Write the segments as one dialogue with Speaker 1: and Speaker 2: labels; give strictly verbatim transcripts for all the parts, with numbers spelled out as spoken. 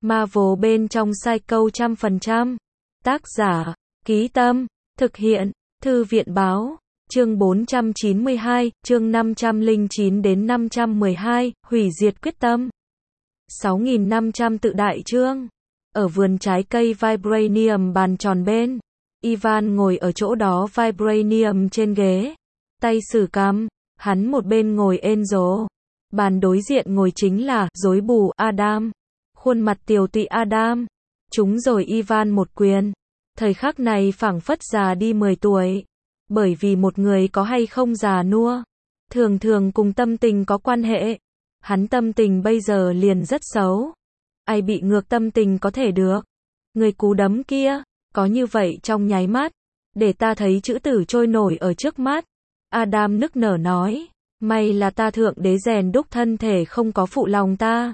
Speaker 1: Marvel bên trong Psycho trăm phần trăm. Tác giả, Ký Tâm, thực hiện, Thư viện Báo. Chương bốn trăm chín mươi hai, chương năm trăm lẻ chín đến năm trăm mười hai, hủy diệt quyết tâm. sáu nghìn năm trăm tự đại chương. Ở vườn trái cây Vibranium bàn tròn bên, Ivan ngồi ở chỗ đó Vibranium trên ghế, tay xử cằm, hắn một bên ngồi Angel. Bàn đối diện ngồi chính là rối bù Adam, khuôn mặt tiều tụy Adam. Chúng rồi Ivan một quyền. Thời khắc này phảng phất già đi mười tuổi. Bởi vì một người có hay không già nua, thường thường cùng tâm tình có quan hệ. Hắn tâm tình bây giờ liền rất xấu. Ai bị ngược tâm tình có thể được. Người cú đấm kia, có như vậy trong nháy mắt, để ta thấy chữ tử trôi nổi ở trước mắt. Adam nức nở nói, may là ta thượng đế rèn đúc thân thể không có phụ lòng ta,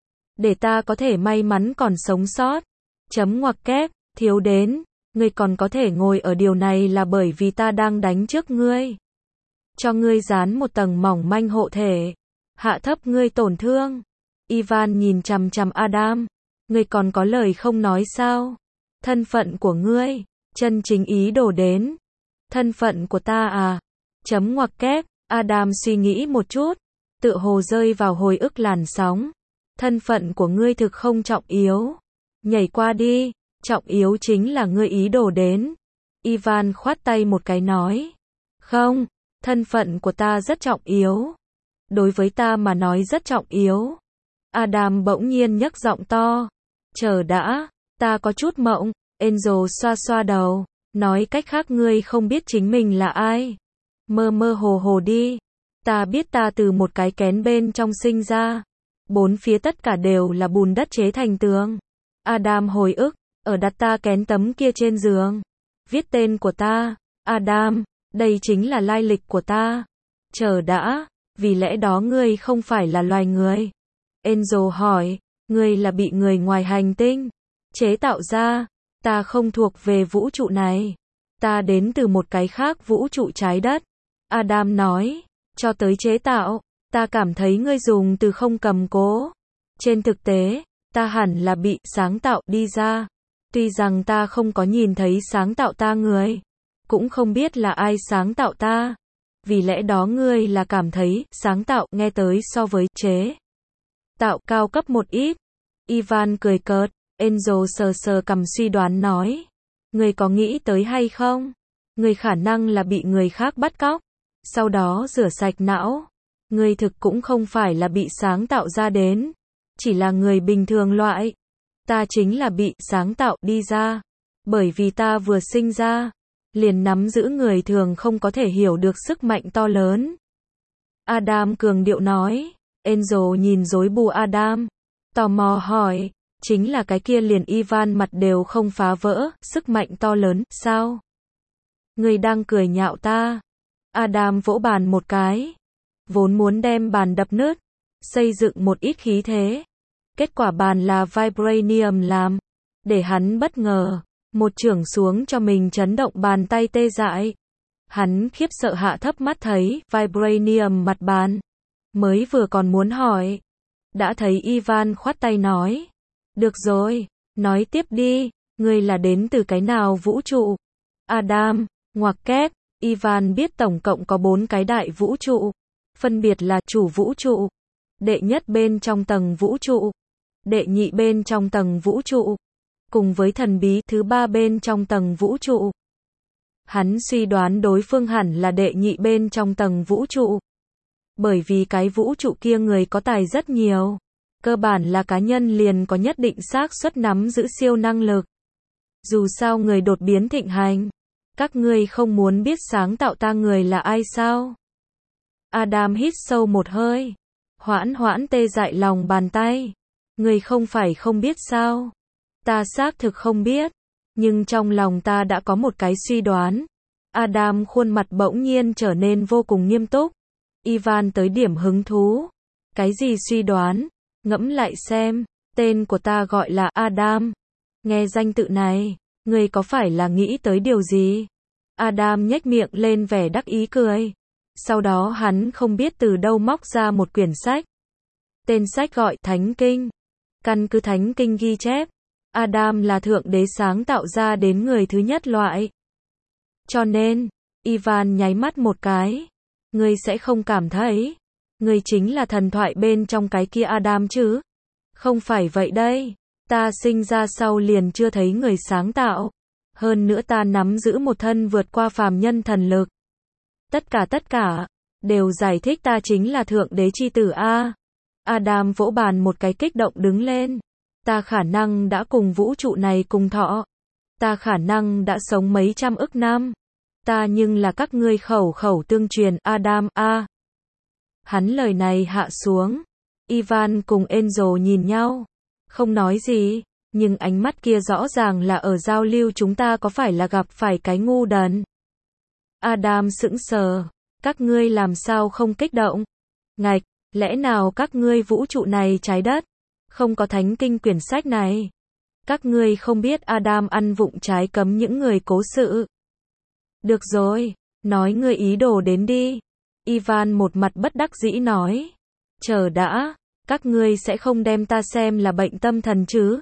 Speaker 1: để ta có thể may mắn còn sống sót. Chấm ngoặc kép, thiếu đến, ngươi còn có thể ngồi ở điều này là bởi vì ta đang đánh trước ngươi. Cho ngươi dán một tầng mỏng manh hộ thể, hạ thấp ngươi tổn thương. Ivan nhìn chằm chằm Adam, ngươi còn có lời không nói sao? Thân phận của ngươi, chân chính ý đồ đến. Thân phận của ta à? Chấm ngoặc kép, Adam suy nghĩ một chút, tựa hồ rơi vào hồi ức làn sóng. Thân phận của ngươi thực không trọng yếu. Nhảy qua đi, trọng yếu chính là ngươi ý đồ đến. Ivan khoát tay một cái nói, không, thân phận của ta rất trọng yếu. Đối với ta mà nói rất trọng yếu. Adam bỗng nhiên nhấc giọng to, chờ đã, ta có chút mộng. Angel xoa xoa đầu, nói cách khác ngươi không biết chính mình là ai. Mơ mơ hồ hồ đi. Ta biết ta từ một cái kén bên trong sinh ra. Bốn phía tất cả đều là bùn đất chế thành tường. Adam hồi ức, ở đặt ta kén tấm kia trên giường. Viết tên của ta. Adam, đây chính là lai lịch của ta. Chờ đã, vì lẽ đó ngươi không phải là loài người. Angel hỏi, ngươi là bị người ngoài hành tinh chế tạo ra. Ta không thuộc về vũ trụ này. Ta đến từ một cái khác vũ trụ trái đất. Adam nói, cho tới chế tạo, ta cảm thấy ngươi dùng từ không cầm cố. Trên thực tế, ta hẳn là bị sáng tạo đi ra. Tuy rằng ta không có nhìn thấy sáng tạo ta người, cũng không biết là ai sáng tạo ta. Vì lẽ đó ngươi là cảm thấy sáng tạo nghe tới so với chế tạo cao cấp một ít. Ivan cười cợt. Angel sờ sờ cằm suy đoán nói, ngươi có nghĩ tới hay không? Ngươi khả năng là bị người khác bắt cóc, sau đó rửa sạch não. Ngươi thực cũng không phải là bị sáng tạo ra đến, chỉ là người bình thường loại. Ta chính là bị sáng tạo đi ra, bởi vì ta vừa sinh ra, liền nắm giữ người thường không có thể hiểu được sức mạnh to lớn. Adam cường điệu nói. Angel nhìn rối bù Adam, tò mò hỏi, chính là cái kia liền Ivan mặt đều không phá vỡ, sức mạnh to lớn, sao? Ngươi đang cười nhạo ta. Adam vỗ bàn một cái, vốn muốn đem bàn đập nứt, xây dựng một ít khí thế. Kết quả bàn là Vibranium làm, để hắn bất ngờ, một chưởng xuống cho mình chấn động bàn tay tê dại. Hắn khiếp sợ hạ thấp mắt thấy Vibranium mặt bàn, mới vừa còn muốn hỏi, đã thấy Ivan khoát tay nói, được rồi, nói tiếp đi, ngươi là đến từ cái nào vũ trụ? Adam, ngoặc kép, Ivan biết tổng cộng có bốn cái đại vũ trụ, phân biệt là chủ vũ trụ, đệ nhất bên trong tầng vũ trụ, đệ nhị bên trong tầng vũ trụ, cùng với thần bí thứ ba bên trong tầng vũ trụ. Hắn suy đoán đối phương hẳn là đệ nhị bên trong tầng vũ trụ, bởi vì cái vũ trụ kia người có tài rất nhiều. Cơ bản là cá nhân liền có nhất định xác suất nắm giữ siêu năng lực. Dù sao người đột biến thịnh hành. Các ngươi không muốn biết sáng tạo ta người là ai sao? Adam hít sâu một hơi, hoãn hoãn tê dại lòng bàn tay. Người không phải không biết sao? Ta xác thực không biết, nhưng trong lòng ta đã có một cái suy đoán. Adam khuôn mặt bỗng nhiên trở nên vô cùng nghiêm túc. Ivan tới điểm hứng thú. Cái gì suy đoán? Ngẫm lại xem, tên của ta gọi là Adam. Nghe danh tự này, ngươi có phải là nghĩ tới điều gì? Adam nhếch miệng lên vẻ đắc ý cười. Sau đó hắn không biết từ đâu móc ra một quyển sách. Tên sách gọi Thánh Kinh. Căn cứ thánh kinh ghi chép, Adam là thượng đế sáng tạo ra đến người thứ nhất loại. Cho nên, Ivan nháy mắt một cái. Ngươi sẽ không cảm thấy, ngươi chính là thần thoại bên trong cái kia Adam chứ? Không phải vậy đây. Ta sinh ra sau liền chưa thấy người sáng tạo. Hơn nữa ta nắm giữ một thân vượt qua phàm nhân thần lực. Tất cả tất cả, đều giải thích ta chính là thượng đế chi tử A. Adam vỗ bàn một cái kích động đứng lên. Ta khả năng đã cùng vũ trụ này cùng thọ. Ta khả năng đã sống mấy trăm ức năm. Ta nhưng là các ngươi khẩu khẩu tương truyền Adam A. Hắn lời này hạ xuống. Ivan cùng Angel nhìn nhau. Không nói gì, nhưng ánh mắt kia rõ ràng là ở giao lưu chúng ta có phải là gặp phải cái ngu đần. Adam sững sờ. Các ngươi làm sao không kích động? Ngạch, lẽ nào các ngươi vũ trụ này trái đất? Không có thánh kinh quyển sách này. Các ngươi không biết Adam ăn vụng trái cấm những người cố sự. Được rồi, nói ngươi ý đồ đến đi. Ivan một mặt bất đắc dĩ nói. Chờ đã, các ngươi sẽ không đem ta xem là bệnh tâm thần chứ?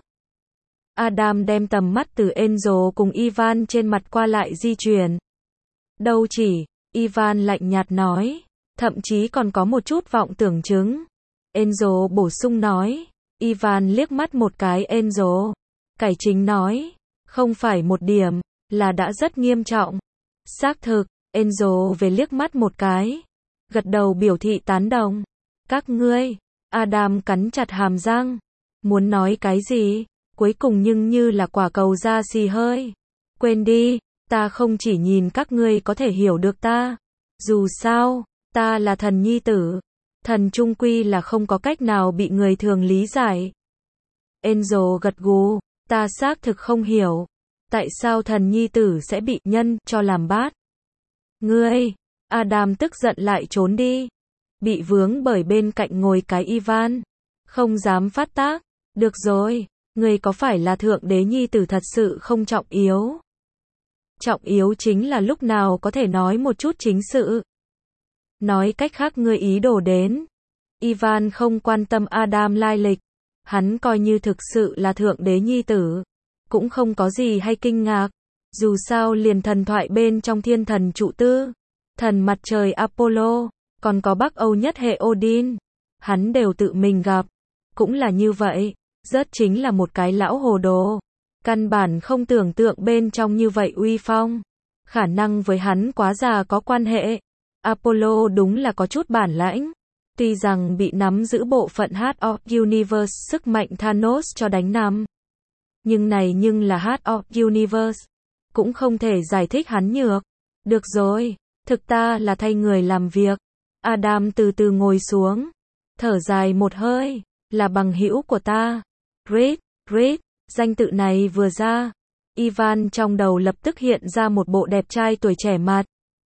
Speaker 1: Adam đem tầm mắt từ Angel cùng Ivan trên mặt qua lại di chuyển. Đâu chỉ, Ivan lạnh nhạt nói, thậm chí còn có một chút vọng tưởng chứng. Angel bổ sung nói. Ivan liếc mắt một cái Angel. Cải chính nói, không phải một điểm, là đã rất nghiêm trọng. Xác thực, Angel về liếc mắt một cái. Gật đầu biểu thị tán đồng. Các ngươi, Adam cắn chặt hàm răng. Muốn nói cái gì, cuối cùng nhưng như là quả cầu ra xì hơi. Quên đi, ta không chỉ nhìn các ngươi có thể hiểu được ta. Dù sao, ta là thần nhi tử. Thần trung quy là không có cách nào bị người thường lý giải. Angel gật gù, ta xác thực không hiểu. Tại sao thần nhi tử sẽ bị nhân cho làm bát? Ngươi, Adam tức giận lại trốn đi. Bị vướng bởi bên cạnh ngồi cái Ivan. Không dám phát tác. Được rồi, ngươi có phải là thượng đế nhi tử thật sự không trọng yếu? Trọng yếu chính là lúc nào có thể nói một chút chính sự. Nói cách khác ngươi ý đồ đến. Ivan không quan tâm Adam lai lịch. Hắn coi như thực sự là thượng đế nhi tử. Cũng không có gì hay kinh ngạc. Dù sao liền thần thoại bên trong thiên thần trụ tư. Thần mặt trời Apollo. Còn có Bắc Âu nhất hệ Odin. Hắn đều tự mình gặp. Cũng là như vậy. Rất chính là một cái lão hồ đồ. Căn bản không tưởng tượng bên trong như vậy uy phong. Khả năng với hắn quá già có quan hệ. Apollo đúng là có chút bản lãnh. Tuy rằng bị nắm giữ bộ phận Heart of Universe sức mạnh Thanos cho đánh nằm. Nhưng này nhưng là Heart of Universe. Cũng không thể giải thích hắn nhược. Được rồi, thực ta là thay người làm việc. Adam từ từ ngồi xuống. Thở dài một hơi. Là bằng hữu của ta. Reed, Reed, danh tự này vừa ra. Ivan trong đầu lập tức hiện ra một bộ đẹp trai tuổi trẻ mặt.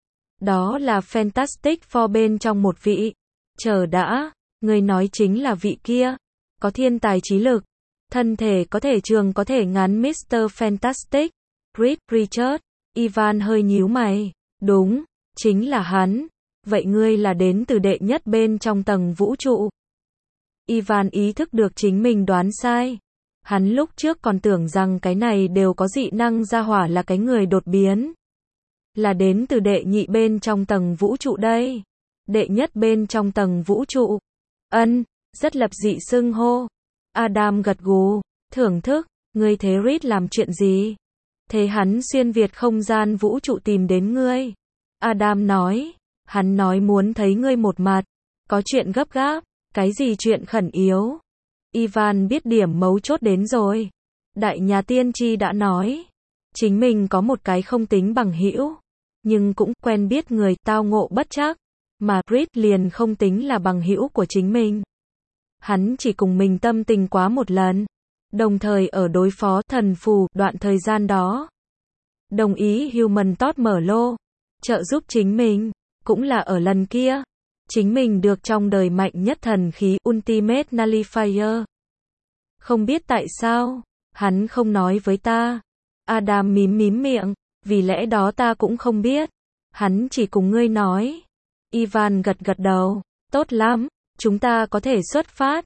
Speaker 1: Đó là Fantastic Four bên trong một vị. Chờ đã, người nói chính là vị kia. Có thiên tài trí lực. Thân thể có thể trường có thể ngắn mít tơ Fantastic. Reed Richards. Ivan hơi nhíu mày. Đúng, chính là hắn. Vậy ngươi là đến từ đệ nhất bên trong tầng vũ trụ. Ivan ý thức được chính mình đoán sai. Hắn lúc trước còn tưởng rằng cái này đều có dị năng gia hỏa là cái người đột biến. Là đến từ đệ nhị bên trong tầng vũ trụ đây. Đệ nhất bên trong tầng vũ trụ. Ân, rất lập dị xưng hô. Adam gật gù, thưởng thức, ngươi thế Reed làm chuyện gì? Thế hắn xuyên việt không gian vũ trụ tìm đến ngươi. Adam nói, hắn nói muốn thấy ngươi một mặt. Có chuyện gấp gáp, cái gì chuyện khẩn yếu? Ivan biết điểm mấu chốt đến rồi. Đại nhà tiên tri đã nói, chính mình có một cái không tính bằng hữu, nhưng cũng quen biết người tao ngộ bất trắc, mà Reed liền không tính là bằng hữu của chính mình. Hắn chỉ cùng mình tâm tình quá một lần, đồng thời ở đối phó thần phù đoạn thời gian đó. Đồng ý Human Torch mở lô, trợ giúp chính mình, cũng là ở lần kia. Chính mình được trong đời mạnh nhất thần khí Ultimate Nullifier. Không biết tại sao, hắn không nói với ta. Adam mím mím miệng, vì lẽ đó ta cũng không biết. Hắn chỉ cùng ngươi nói. Ivan gật gật đầu, tốt lắm, chúng ta có thể xuất phát.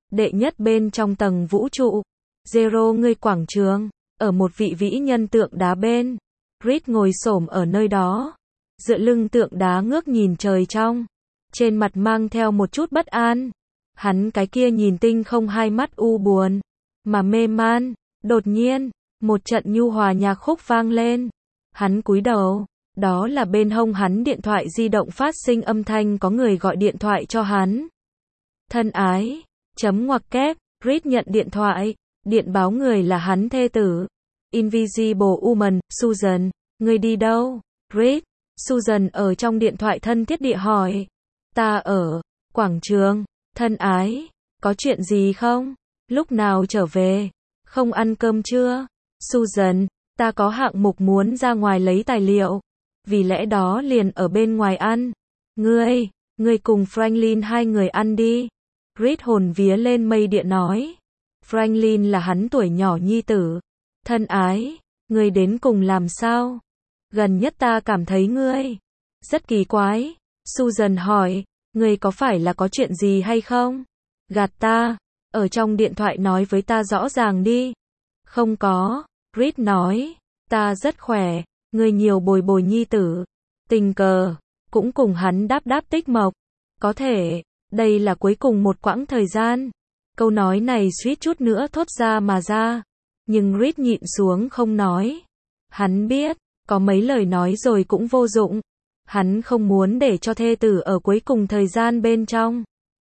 Speaker 1: đệ nhất bên trong tầng vũ trụ. Zero ngươi quảng trường, ở một vị vĩ nhân tượng đá bên. Reed ngồi xổm ở nơi đó, dựa lưng tượng đá ngước nhìn trời trong, trên mặt mang theo một chút bất an. Hắn cái kia nhìn tinh không hai mắt u buồn, mà mê man. Đột nhiên, một trận nhu hòa nhạc khúc vang lên. Hắn cúi đầu, đó là bên hông hắn điện thoại di động phát sinh âm thanh có người gọi điện thoại cho hắn. Thân ái, chấm ngoặc kép, Reed nhận điện thoại, điện báo người là hắn thê tử. Invisible Woman, Susan, ngươi đi đâu? Reed, Susan ở trong điện thoại thân thiết địa hỏi. Ta ở quảng trường, thân ái, có chuyện gì không? Lúc nào trở về? Không ăn cơm chưa? Susan, ta có hạng mục muốn ra ngoài lấy tài liệu, vì lẽ đó liền ở bên ngoài ăn. Ngươi, ngươi cùng Franklin hai người ăn đi. Reed hồn vía lên mây địa nói. Franklin là hắn tuổi nhỏ nhi tử. Thân ái, ngươi đến cùng làm sao? Gần nhất ta cảm thấy ngươi rất kỳ quái. Susan hỏi, ngươi có phải là có chuyện gì hay không? Gạt ta, ở trong điện thoại nói với ta rõ ràng đi. Không có, Reed nói, ta rất khỏe, ngươi nhiều bồi bồi nhi tử. Tình cờ, cũng cùng hắn đáp đáp tích mộc. Có thể, đây là cuối cùng một quãng thời gian. Câu nói này suýt chút nữa thốt ra mà ra. Nhưng Reed nhịn xuống không nói. Hắn biết, có mấy lời nói rồi cũng vô dụng. Hắn không muốn để cho thê tử ở cuối cùng thời gian bên trong.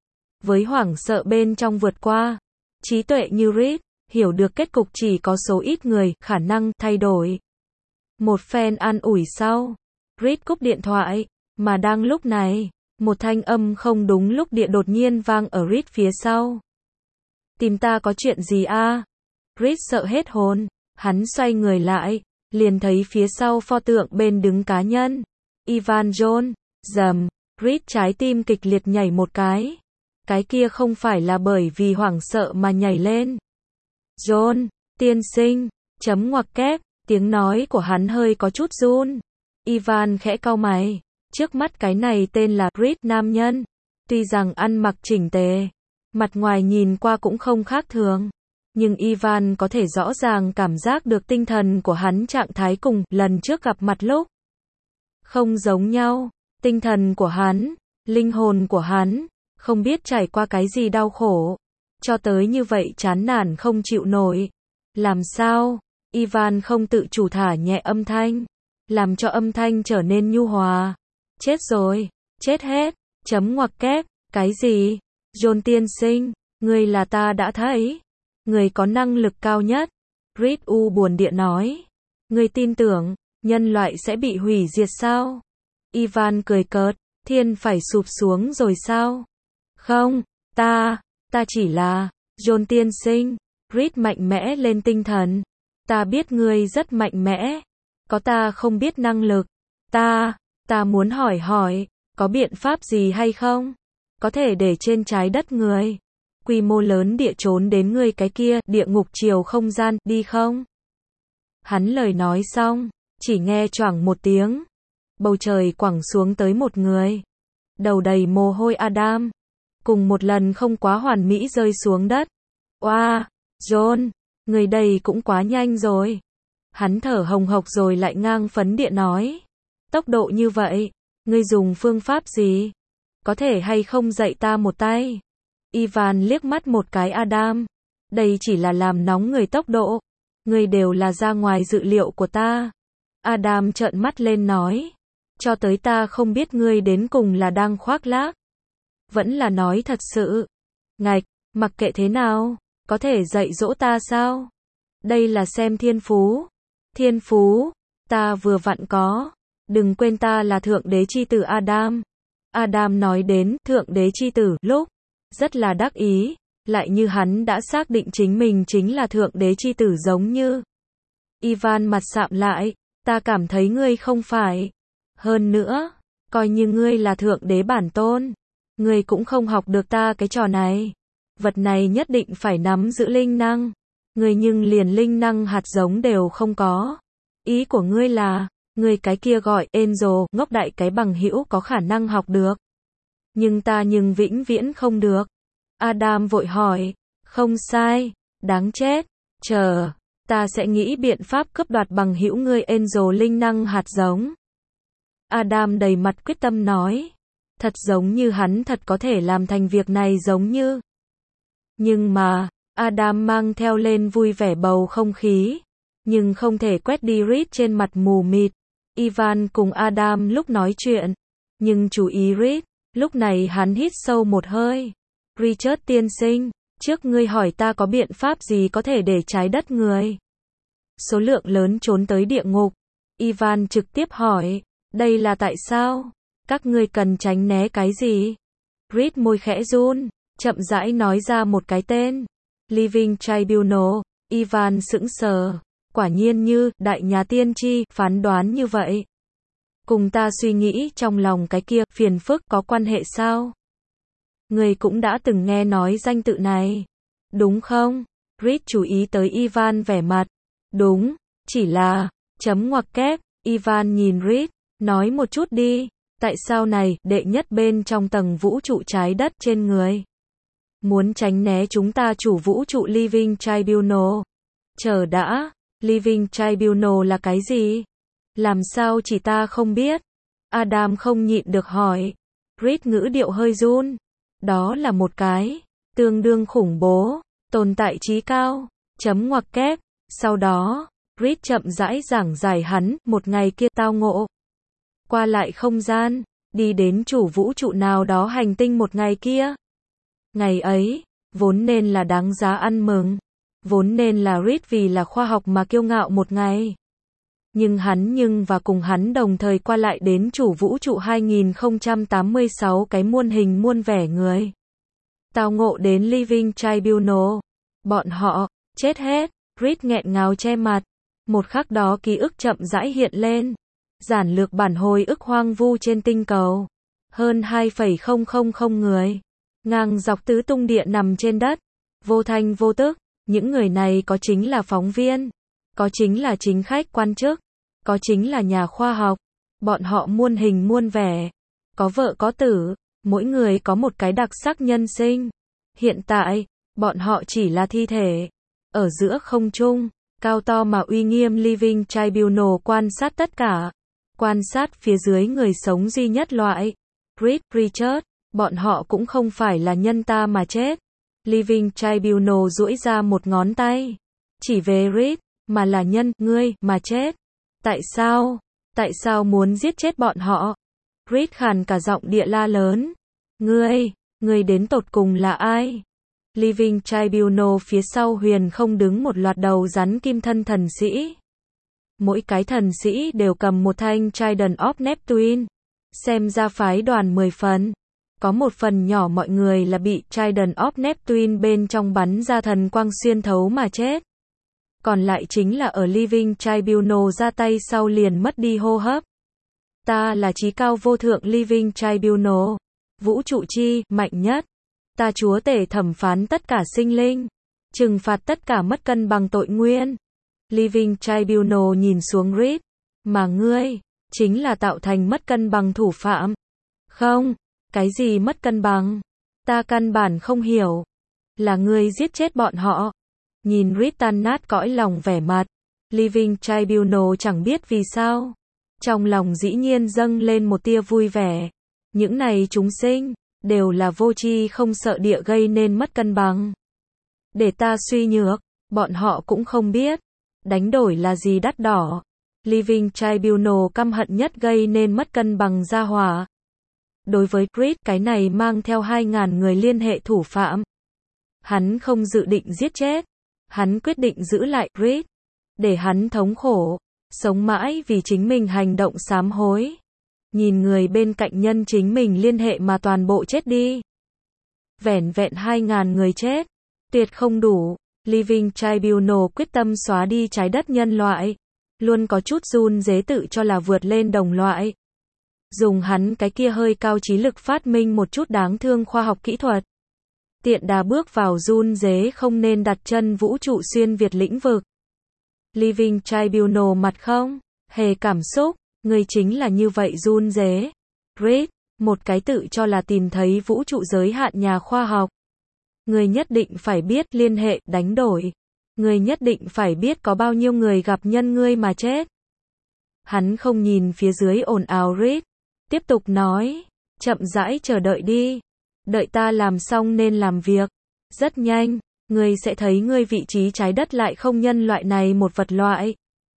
Speaker 1: Với hoảng sợ bên trong vượt qua, trí tuệ như Reed, hiểu được kết cục chỉ có số ít người khả năng thay đổi. Một phen an ủi sau, Reed cúp điện thoại, mà đang lúc này, một thanh âm không đúng lúc địa đột nhiên vang ở Reed phía sau. Tìm ta có chuyện gì a? À? Reed sợ hết hồn, hắn xoay người lại, liền thấy phía sau pho tượng bên đứng cá nhân. Ivan John, rầm, Reed trái tim kịch liệt nhảy một cái. Cái kia không phải là bởi vì hoảng sợ mà nhảy lên. John, tiên sinh, chấm ngoặc kép, tiếng nói của hắn hơi có chút run. Ivan khẽ cau mày, trước mắt cái này tên là Reed nam nhân, tuy rằng ăn mặc chỉnh tề, mặt ngoài nhìn qua cũng không khác thường, nhưng Ivan có thể rõ ràng cảm giác được tinh thần của hắn trạng thái cùng lần trước gặp mặt lúc không giống nhau. Tinh thần của hắn, linh hồn của hắn, không biết trải qua cái gì đau khổ, cho tới như vậy chán nản không chịu nổi. Làm sao? Ivan không tự chủ thả nhẹ âm thanh, làm cho âm thanh trở nên nhu hòa. Chết rồi, chết hết, chấm ngoặc kép, cái gì? John tiên sinh, người là ta đã thấy, người có năng lực cao nhất. Reed u buồn địa nói, người tin tưởng, nhân loại sẽ bị hủy diệt sao? Ivan cười cợt, thiên phải sụp xuống rồi sao? Không, ta, ta chỉ là, John tiên sinh, Reed mạnh mẽ lên tinh thần. Ta biết ngươi rất mạnh mẽ, có ta không biết năng lực. Ta, ta muốn hỏi hỏi, có biện pháp gì hay không? Có thể để trên trái đất người, quy mô lớn địa trốn đến ngươi cái kia, địa ngục chiều không gian, đi không? Hắn lời nói xong, chỉ nghe choảng một tiếng. Bầu trời quẳng xuống tới một người. Đầu đầy mồ hôi Adam. Cùng một lần không quá hoàn mỹ rơi xuống đất. Oa, wow, John, người đây cũng quá nhanh rồi. Hắn thở hồng hộc rồi lại ngang phấn địa nói. Tốc độ như vậy, ngươi dùng phương pháp gì? Có thể hay không dạy ta một tay? Ivan liếc mắt một cái Adam. Đây chỉ là làm nóng người tốc độ. Ngươi đều là ra ngoài dự liệu của ta. Adam trợn mắt lên nói. Cho tới ta không biết ngươi đến cùng là đang khoác lác, vẫn là nói thật sự. Ngạch, mặc kệ thế nào, có thể dạy dỗ ta sao? Đây là xem thiên phú. Thiên phú, ta vừa vặn có. Đừng quên ta là thượng đế chi tử Adam. Adam nói đến thượng đế chi tử lúc rất là đắc ý, lại như hắn đã xác định chính mình chính là thượng đế chi tử giống như. Ivan mặt sạm lại, ta cảm thấy ngươi không phải. Hơn nữa, coi như ngươi là thượng đế bản tôn, ngươi cũng không học được ta cái trò này. Vật này nhất định phải nắm giữ linh năng. Ngươi nhưng liền linh năng hạt giống đều không có. Ý của ngươi là, ngươi cái kia gọi Angel, ngốc đại cái bằng hữu có khả năng học được. Nhưng ta nhưng vĩnh viễn không được. Adam vội hỏi, không sai, đáng chết, chờ, ta sẽ nghĩ biện pháp cướp đoạt bằng hữu ngươi Angel linh năng hạt giống. Adam đầy mặt quyết tâm nói, thật giống như hắn thật có thể làm thành việc này giống như. Nhưng mà, Adam mang theo lên vui vẻ bầu không khí, nhưng không thể quét đi Reed trên mặt mù mịt. Ivan cùng Adam lúc nói chuyện, nhưng chú ý Reed, lúc này hắn hít sâu một hơi. Richard tiên sinh, trước ngươi hỏi ta có biện pháp gì có thể để trái đất người số lượng lớn trốn tới địa ngục. Ivan trực tiếp hỏi, đây là tại sao? Các ngươi cần tránh né cái gì? Reed môi khẽ run, chậm rãi nói ra một cái tên. Living Tribunal. Ivan sững sờ. Quả nhiên như, đại nhà tiên tri, phán đoán như vậy. Cùng ta suy nghĩ trong lòng cái kia, phiền phức có quan hệ sao? Người cũng đã từng nghe nói danh tự này. Đúng không? Reed chú ý tới Ivan vẻ mặt. Đúng, chỉ là, chấm ngoặc kép. Ivan nhìn Reed, nói một chút đi. Tại sao này, đệ nhất bên trong tầng vũ trụ trái đất trên người? Muốn tránh né chúng ta chủ vũ trụ Living Tribunal. Chờ đã, Living Tribunal là cái gì? Làm sao chỉ ta không biết? Adam không nhịn được hỏi. Reed ngữ điệu hơi run. Đó là một cái, tương đương khủng bố, tồn tại trí cao, chấm ngoặc kép. Sau đó, Reed chậm rãi giảng giải hắn, một ngày kia tao ngộ. Qua lại không gian, đi đến chủ vũ trụ nào đó hành tinh một ngày kia. Ngày ấy, vốn nên là đáng giá ăn mừng. Vốn nên là Reed vì là khoa học mà kiêu ngạo một ngày. Nhưng hắn nhưng và cùng hắn đồng thời qua lại đến chủ vũ trụ hai nghìn không trăm tám mươi sáu cái muôn hình muôn vẻ người. Tao ngộ đến Living Tribunal. Bọn họ, chết hết. Reed nghẹn ngào che mặt. Một khắc đó ký ức chậm rãi hiện lên. Giản lược bản hồi ức hoang vu trên tinh cầu. Hơn hai phẩy không không không người. Ngang dọc tứ tung địa nằm trên đất. Vô thanh vô tức. Những người này có chính là phóng viên. Có chính là chính khách quan chức. Có chính là nhà khoa học. Bọn họ muôn hình muôn vẻ. Có vợ có tử. Mỗi người có một cái đặc sắc nhân sinh. Hiện tại, bọn họ chỉ là thi thể. Ở giữa không trung, cao to mà uy nghiêm Living Tribunal quan sát tất cả. Quan sát phía dưới người sống duy nhất loại. Reed, Richard, bọn họ cũng không phải là nhân ta mà chết. Living Tribunal duỗi ra một ngón tay. Chỉ về Reed, mà là nhân, ngươi, mà chết. Tại sao? Tại sao muốn giết chết bọn họ? Reed khàn cả giọng địa la lớn. Ngươi, ngươi đến tột cùng là ai? Living Tribunal phía sau huyền không đứng một loạt đầu rắn kim thân thần sĩ. Mỗi cái thần sĩ đều cầm một thanh Trident of Neptune. Xem ra phái đoàn mười phần. Có một phần nhỏ mọi người là bị Trident of Neptune bên trong bắn ra thần quang xuyên thấu mà chết. Còn lại chính là ở Living Tribunal ra tay sau liền mất đi hô hấp. Ta là trí cao vô thượng Living Tribunal. Vũ trụ chi, mạnh nhất. Ta chúa tể thẩm phán tất cả sinh linh. Trừng phạt tất cả mất cân bằng tội nguyên. Living Tribunal nhìn xuống Reed. Mà ngươi, chính là tạo thành mất cân bằng thủ phạm. Không, cái gì mất cân bằng? Ta căn bản không hiểu. Là ngươi giết chết bọn họ. Nhìn Reed tan nát cõi lòng vẻ mặt. Living Tribunal chẳng biết vì sao. Trong lòng dĩ nhiên dâng lên một tia vui vẻ. Những này chúng sinh, đều là vô tri không sợ địa gây nên mất cân bằng. Để ta suy nhược, bọn họ cũng không biết. Đánh đổi là gì đắt đỏ. Living Tribunal căm hận nhất gây nên mất cân bằng gia hỏa. Đối với Reed, cái này mang theo hai ngàn người liên hệ thủ phạm. Hắn không dự định giết chết. Hắn quyết định giữ lại Reed. Để hắn thống khổ. Sống mãi vì chính mình hành động sám hối. Nhìn người bên cạnh nhân chính mình liên hệ mà toàn bộ chết đi. Vẻn vẹn hai ngàn người chết. Tuyệt không đủ. Living Tribunal quyết tâm xóa đi trái đất nhân loại. Luôn có chút run rế tự cho là vượt lên đồng loại. Dùng hắn cái kia hơi cao trí lực phát minh một chút đáng thương khoa học kỹ thuật. Tiện đà bước vào run rế không nên đặt chân vũ trụ xuyên việt lĩnh vực. Living Tribunal mặt không hề cảm xúc. Người chính là như vậy run rế. Reed, một cái tự cho là tìm thấy vũ trụ giới hạn nhà khoa học. Ngươi nhất định phải biết liên hệ, đánh đổi. Ngươi nhất định phải biết có bao nhiêu người gặp nhân ngươi mà chết. Hắn không nhìn phía dưới ồn ào Reed. Tiếp tục nói. Chậm rãi chờ đợi đi. Đợi ta làm xong nên làm việc. Rất nhanh, ngươi sẽ thấy ngươi vị trí trái đất lại không nhân loại này một vật loại.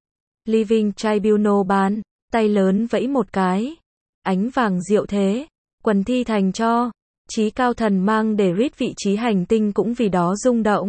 Speaker 1: Living Tribunal bàn, tay lớn vẫy một cái. Ánh vàng diệu thế, quần thi thành cho. Chí cao thần mang để Reed vị trí hành tinh cũng vì đó rung động.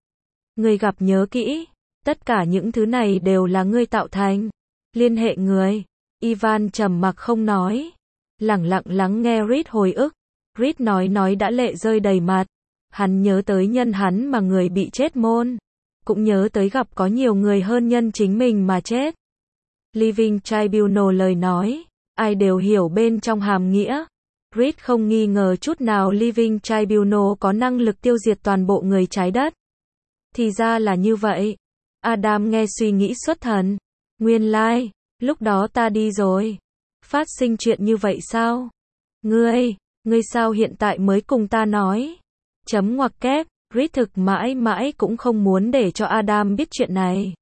Speaker 1: Ngươi gặp nhớ kỹ, tất cả những thứ này đều là ngươi tạo thành. Liên hệ người. Ivan trầm mặc không nói. Lẳng lặng lắng nghe Reed hồi ức. Reed nói nói đã lệ rơi đầy mặt. Hắn nhớ tới nhân hắn mà người bị chết môn. Cũng nhớ tới gặp có nhiều người hơn nhân chính mình mà chết. Living Tribunal lời nói, ai đều hiểu bên trong hàm nghĩa. Reed không nghi ngờ chút nào Living Tribunal có năng lực tiêu diệt toàn bộ người trái đất. Thì ra là như vậy. Adam nghe suy nghĩ xuất thần. Nguyên lai, like, lúc đó ta đi rồi. Phát sinh chuyện như vậy sao? Ngươi, ngươi sao hiện tại mới cùng ta nói? Chấm ngoặc kép, Reed thực mãi mãi cũng không muốn để cho Adam biết chuyện này.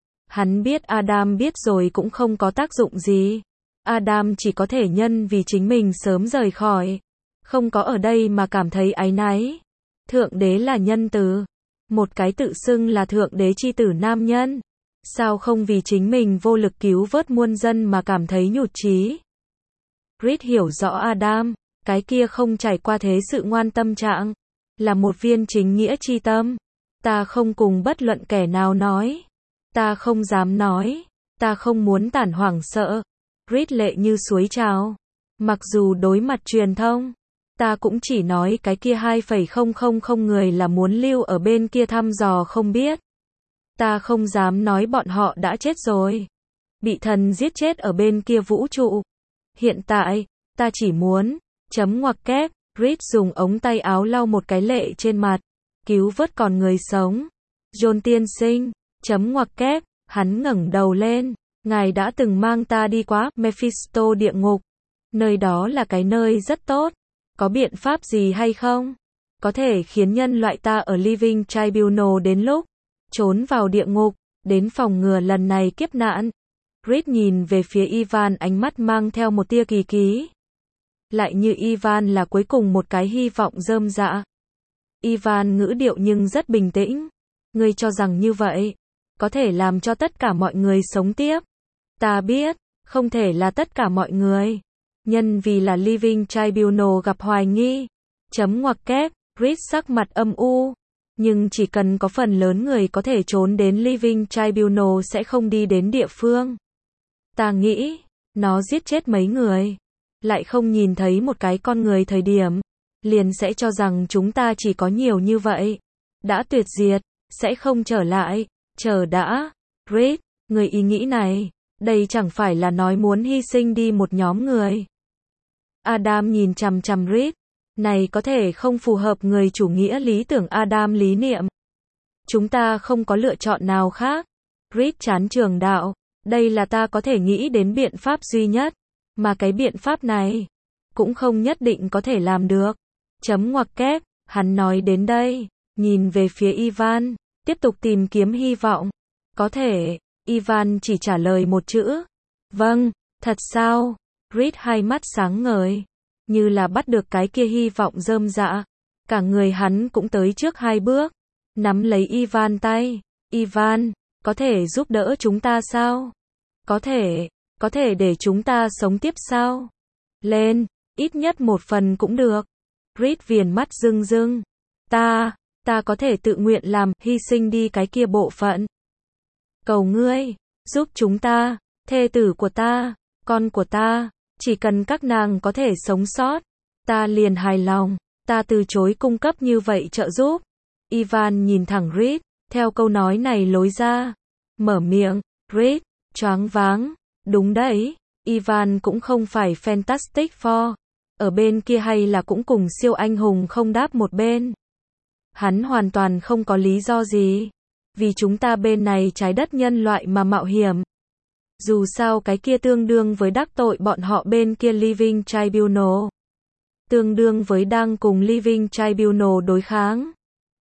Speaker 1: Hắn biết Adam biết rồi cũng không có tác dụng gì. Adam chỉ có thể nhân vì chính mình sớm rời khỏi. Không có ở đây mà cảm thấy áy náy. Thượng đế là nhân từ. Một cái tự xưng là thượng đế chi tử nam nhân. Sao không vì chính mình vô lực cứu vớt muôn dân mà cảm thấy nhụt chí? Reed hiểu rõ Adam, cái kia không trải qua thế sự ngoan tâm trạng. Là một viên chính nghĩa chi tâm. Ta không cùng bất luận kẻ nào nói. Ta không dám nói. Ta không muốn tản hoảng sợ. Reed lệ như suối trào. Mặc dù đối mặt truyền thông, ta cũng chỉ nói cái kia hai phẩy không không không người là muốn lưu ở bên kia thăm dò không biết. Ta không dám nói bọn họ đã chết rồi. Bị thần giết chết ở bên kia vũ trụ. Hiện tại, ta chỉ muốn, chấm ngoặc kép, Reed dùng ống tay áo lau một cái lệ trên mặt. Cứu vớt còn người sống. John tiên sinh, chấm ngoặc kép, hắn ngẩng đầu lên. Ngài đã từng mang ta đi qua Mephisto địa ngục. Nơi đó là cái nơi rất tốt. Có biện pháp gì hay không? Có thể khiến nhân loại ta ở Living Tribunal đến lúc trốn vào địa ngục, đến phòng ngừa lần này kiếp nạn. Reed nhìn về phía Ivan ánh mắt mang theo một tia kỳ ký. Lại như Ivan là cuối cùng một cái hy vọng rơm rạ. Ivan ngữ điệu nhưng rất bình tĩnh. Ngươi cho rằng như vậy có thể làm cho tất cả mọi người sống tiếp. Ta biết, không thể là tất cả mọi người. Nhân vì là Living Tribunal gặp hoài nghi. Chấm ngoặc kép, Reed sắc mặt âm u. Nhưng chỉ cần có phần lớn người có thể trốn đến Living Tribunal sẽ không đi đến địa phương. Ta nghĩ, nó giết chết mấy người. Lại không nhìn thấy một cái con người thời điểm. Liền sẽ cho rằng chúng ta chỉ có nhiều như vậy. Đã tuyệt diệt, sẽ không trở lại. Chờ đã. Reed, người ý nghĩ này. Đây chẳng phải là nói muốn hy sinh đi một nhóm người. Adam nhìn chằm chằm Reed. Này có thể không phù hợp người chủ nghĩa lý tưởng Adam lý niệm. Chúng ta không có lựa chọn nào khác. Reed chán trường đạo. Đây là ta có thể nghĩ đến biện pháp duy nhất. Mà cái biện pháp này cũng không nhất định có thể làm được. Chấm ngoặc kép, hắn nói đến đây. Nhìn về phía Ivan. Tiếp tục tìm kiếm hy vọng. Có thể. Ivan chỉ trả lời một chữ. Vâng, thật sao? Reed hai mắt sáng ngời. Như là bắt được cái kia hy vọng rơm rạ. Cả người hắn cũng tới trước hai bước. Nắm lấy Ivan tay. Ivan, có thể giúp đỡ chúng ta sao? Có thể, có thể để chúng ta sống tiếp sao? Lên, ít nhất một phần cũng được. Reed viền mắt rưng rưng. Ta, ta có thể tự nguyện làm, hy sinh đi cái kia bộ phận. Cầu ngươi, giúp chúng ta, thê tử của ta, con của ta, chỉ cần các nàng có thể sống sót, ta liền hài lòng, ta từ chối cung cấp như vậy trợ giúp. Ivan nhìn thẳng Reed, theo câu nói này lối ra, mở miệng, Reed, choáng váng, đúng đấy, Ivan cũng không phải Fantastic Four, ở bên kia hay là cũng cùng siêu anh hùng không đáp một bên. Hắn hoàn toàn không có lý do gì. Vì chúng ta bên này trái đất nhân loại mà mạo hiểm. Dù sao cái kia tương đương với đắc tội bọn họ bên kia Living Tribunal. Tương đương với đang cùng Living Tribunal đối kháng.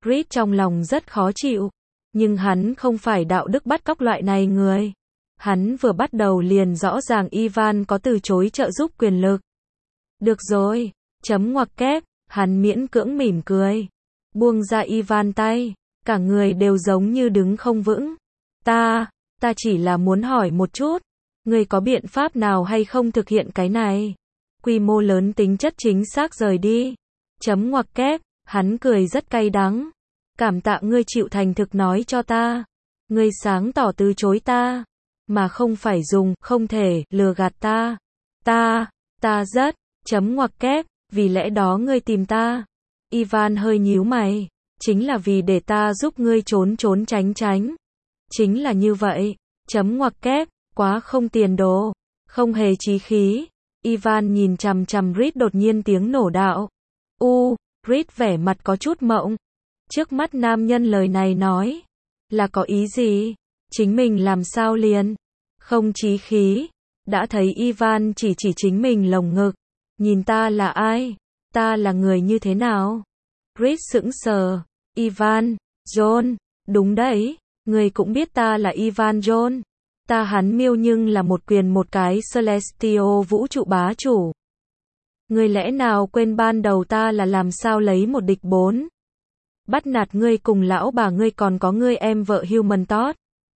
Speaker 1: Reed trong lòng rất khó chịu. Nhưng hắn không phải đạo đức bắt cóc loại này người. Hắn vừa bắt đầu liền rõ ràng Ivan có từ chối trợ giúp quyền lực. Được rồi, chấm ngoặc kép, hắn miễn cưỡng mỉm cười. Buông ra Ivan tay, cả người đều giống như đứng không vững. Ta, ta chỉ là muốn hỏi một chút, ngươi có biện pháp nào hay không thực hiện cái này? Quy mô lớn tính chất chính xác rời đi. Chấm ngoặc kép, hắn cười rất cay đắng. Cảm tạ ngươi chịu thành thực nói cho ta. Ngươi sáng tỏ từ chối ta, mà không phải dùng, không thể, lừa gạt ta. Ta, ta rất, chấm ngoặc kép, vì lẽ đó ngươi tìm ta. Ivan hơi nhíu mày, chính là vì để ta giúp ngươi trốn trốn tránh tránh. Chính là như vậy, chấm ngoặc kép, quá không tiền đồ, không hề chí khí. Ivan nhìn chằm chằm Reed đột nhiên tiếng nổ đạo. U, Reed vẻ mặt có chút mộng. Trước mắt nam nhân lời này nói, là có ý gì? Chính mình làm sao liền? Không chí khí. Đã thấy Ivan chỉ chỉ chính mình lồng ngực. Nhìn ta là ai? Ta là người như thế nào? Reed sững sờ. Ivan, John, đúng đấy, người cũng biết ta là Ivan John. Ta hắn miêu nhưng là một quyền một cái Celestial vũ trụ bá chủ. Người lẽ nào quên ban đầu ta là làm sao lấy một địch bốn? Bắt nạt ngươi cùng lão bà ngươi còn có ngươi em vợ Human Todd.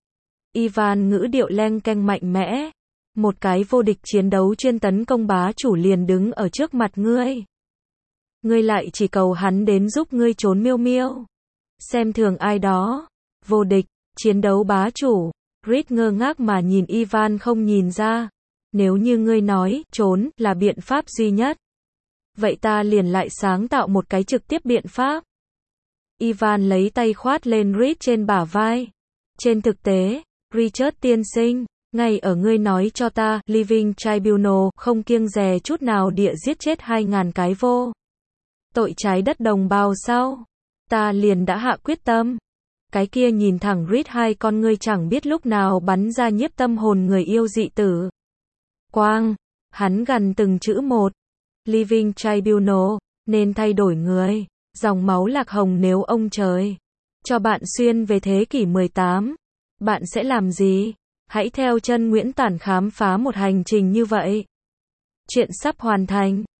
Speaker 1: Ivan ngữ điệu leng keng mạnh mẽ. Một cái vô địch chiến đấu chuyên tấn công bá chủ liền đứng ở trước mặt ngươi. Ngươi lại chỉ cầu hắn đến giúp ngươi trốn miêu miêu. Xem thường ai đó. Vô địch, chiến đấu bá chủ. Reed ngơ ngác mà nhìn Ivan không nhìn ra. Nếu như ngươi nói, trốn, là biện pháp duy nhất. Vậy ta liền lại sáng tạo một cái trực tiếp biện pháp. Ivan lấy tay khoát lên Reed trên bả vai. Trên thực tế, Richard tiên sinh, ngay ở ngươi nói cho ta, Living Tribunal không kiêng dè chút nào địa giết chết hai ngàn cái vô tội trái đất đồng bào sau. Ta liền đã hạ quyết tâm. Cái kia nhìn thẳng Reed hai con ngươi chẳng biết lúc nào bắn ra nhiếp tâm hồn người yêu dị tử. Quang, hắn gần từng chữ một. Living Tribunal, nên thay đổi người. Dòng máu lạc hồng nếu ông trời cho bạn xuyên về thế kỷ mười tám, bạn sẽ làm gì? Hãy theo chân Nguyễn Tản khám phá một hành trình như vậy. Chuyện sắp hoàn thành.